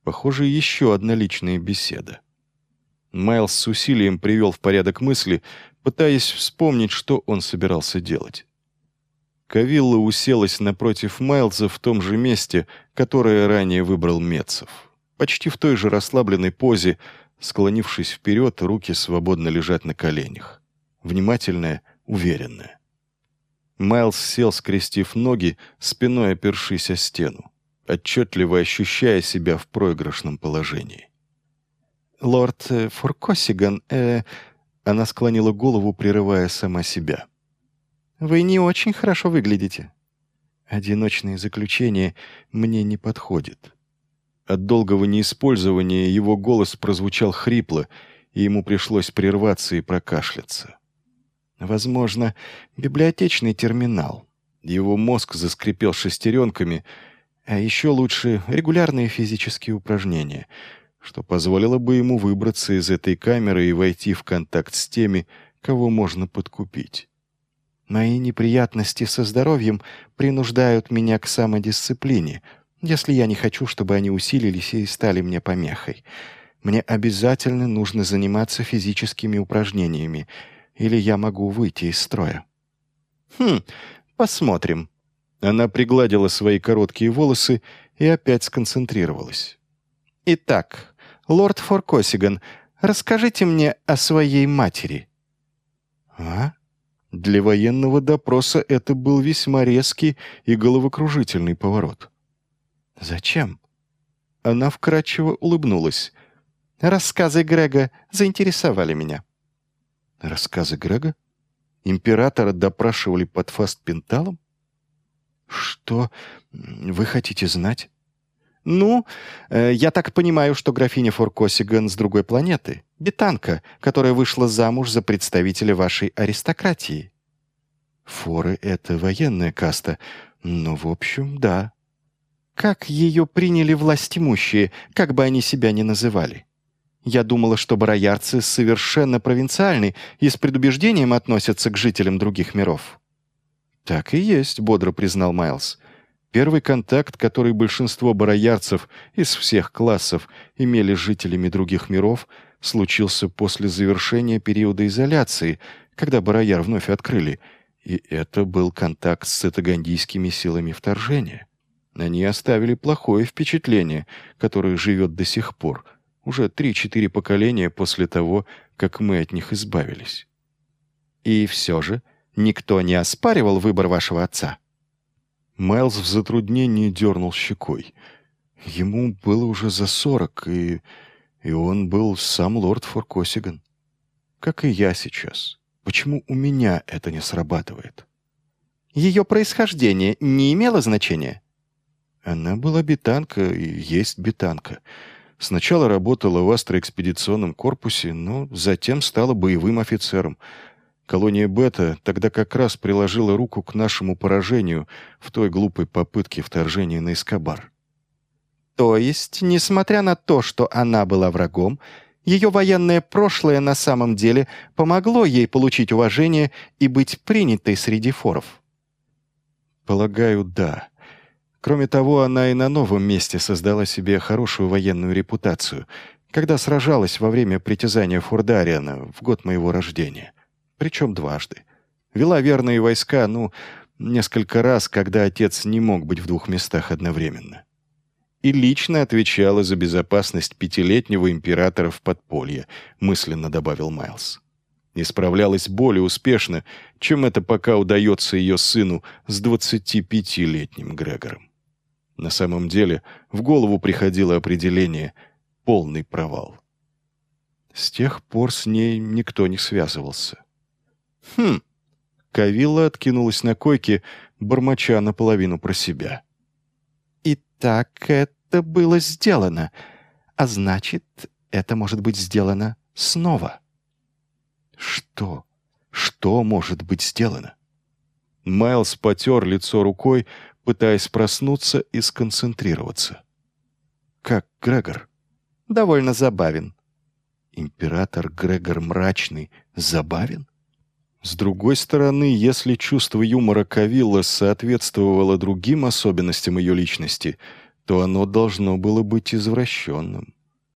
Похоже, еще одна личная беседа. Майлз с усилием привел в порядок мысли, пытаясь вспомнить, что он собирался делать. Кавилла уселась напротив Майлза в том же месте, которое ранее выбрал Мецов. Почти в той же расслабленной позе, склонившись вперед, руки свободно лежат на коленях. Внимательная, уверенная. Майлз сел, скрестив ноги, спиной опершись о стену, отчетливо ощущая себя в проигрышном положении. «Лорд Форкосиган, Она склонила голову, прерывая сама себя. «Вы не очень хорошо выглядите. Одиночное заключение мне не подходит». От долгого неиспользования его голос прозвучал хрипло, и ему пришлось прерваться и прокашляться. «Возможно, библиотечный терминал». Его мозг заскрипел шестеренками, а еще лучше регулярные физические упражнения, что позволило бы ему выбраться из этой камеры и войти в контакт с теми, кого можно подкупить. «Мои неприятности со здоровьем принуждают меня к самодисциплине, если я не хочу, чтобы они усилились и стали мне помехой. Мне обязательно нужно заниматься физическими упражнениями, или я могу выйти из строя». Посмотрим». Она пригладила свои короткие волосы и опять сконцентрировалась. «Итак, лорд Форкосиган, расскажите мне о своей матери». «А?» Для военного допроса это был весьма резкий и головокружительный поворот. «Зачем?» Она вкрадчиво улыбнулась. «Рассказы Грега заинтересовали меня». «Рассказы Грега? Императора допрашивали под фастпенталом? Что вы хотите знать?» Я так понимаю, что графиня Форкосиган с другой планеты, бетанка, которая вышла замуж за представителя вашей аристократии». «Форы — это военная каста, но, в общем, да». «Как ее приняли властимущие, как бы они себя ни называли? Я думала, что бароярцы совершенно провинциальны и с предубеждением относятся к жителям других миров». «Так и есть», — бодро признал Майлз. Первый контакт, который большинство бароярцев из всех классов имели с жителями других миров, случился после завершения периода изоляции, когда барояр вновь открыли, и это был контакт с цитагандийскими силами вторжения. Они оставили плохое впечатление, которое живет до сих пор, уже 3-4 поколения после того, как мы от них избавились. И все же никто не оспаривал выбор вашего отца?» Майлз в затруднении дернул щекой. Ему было уже за 40, и он был сам лорд Форкосиган. Как и я сейчас. Почему у меня это не срабатывает? «Ее происхождение не имело значения?» Она была бетанка и есть бетанка. Сначала работала в астроэкспедиционном корпусе, но затем стала боевым офицером. Колония Бета тогда как раз приложила руку к нашему поражению в той глупой попытке вторжения на Эскобар. «То есть, несмотря на то, что она была врагом, ее военное прошлое на самом деле помогло ей получить уважение и быть принятой среди форов?» «Полагаю, да. Кроме того, она и на новом месте создала себе хорошую военную репутацию, когда сражалась во время притязания Фордариана в год моего рождения. Причем дважды. Вела верные войска, несколько раз, когда отец не мог быть в 2 местах одновременно. И лично отвечала за безопасность 5-летнего императора в подполье», мысленно добавил Майлз. И справлялась более успешно, чем это пока удается ее сыну с 25-летним Грегором. На самом деле, в голову приходило определение «полный провал». С тех пор с ней никто не связывался. Кавилла откинулась на койке, бормоча наполовину про себя. «Итак, это было сделано. А значит, это может быть сделано снова». «Что? Что может быть сделано?» Майлз потер лицо рукой, пытаясь проснуться и сконцентрироваться. «Как Грегор?» «Довольно забавен». «Император Грегор Мрачный забавен?» С другой стороны, если чувство юмора Кавилла соответствовало другим особенностям ее личности, то оно должно было быть извращенным.